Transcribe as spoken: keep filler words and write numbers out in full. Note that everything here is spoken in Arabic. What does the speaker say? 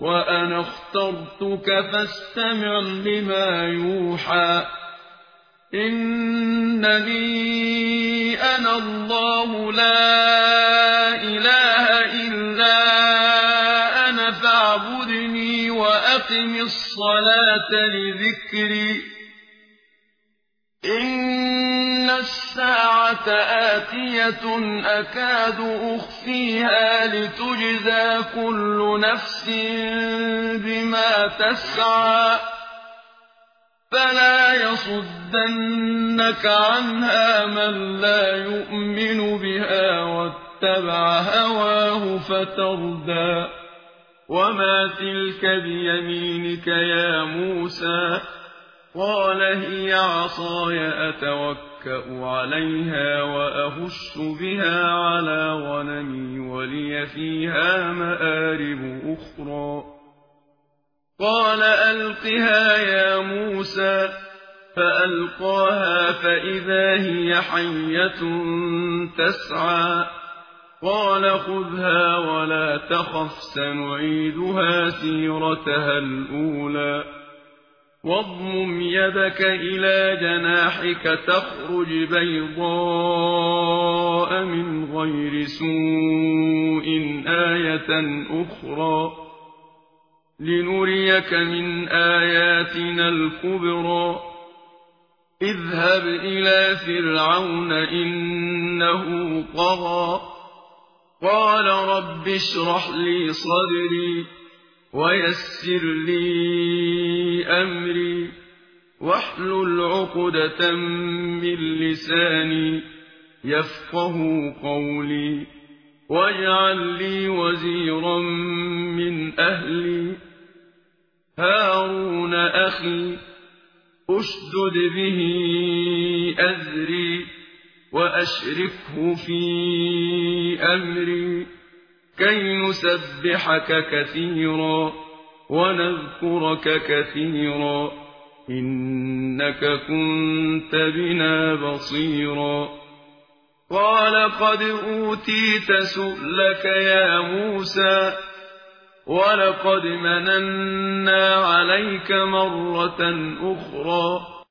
وأنا اخترتك فاستمع لما يوحى إنني أنا الله لا إله إلا أنا فاعبدني وأقم الصلاة لذكري إن الساعة آتية أكاد أخفيها لتجزى كل نفس بما تسعى فلا يصدنك عنها من لا يؤمن بها واتبع هواه فتردى وما تلك بيمينك يا موسى قال هي عصاي أتوكأ عليها وأهش بها على غنمي ولي فيها مآرب أخرى قال ألقها يا موسى فألقاها فإذا هي حية تسعى قال خذها ولا تخف سنعيدها سيرتها الأولى واضمم يدك إلى جناحك تخرج بيضاء من غير سوء آية أخرى لنريك من آياتنا الكبرى اذهب إلى فرعون إنه طغى قال رب اشرح لي صدري ويسر لي أمري واحلل عقدة من لساني يفقه قولي واجعل لي وزيرا من أهلي هارون أخي أشدد به أزري وأشركه في أمري كي نسبحك كثيرا ونذكرك كثيرا إنك كنت بنا بصيرا قال قد أوتيت سؤلك يا موسى ولقد مننا عليك مرة أخرى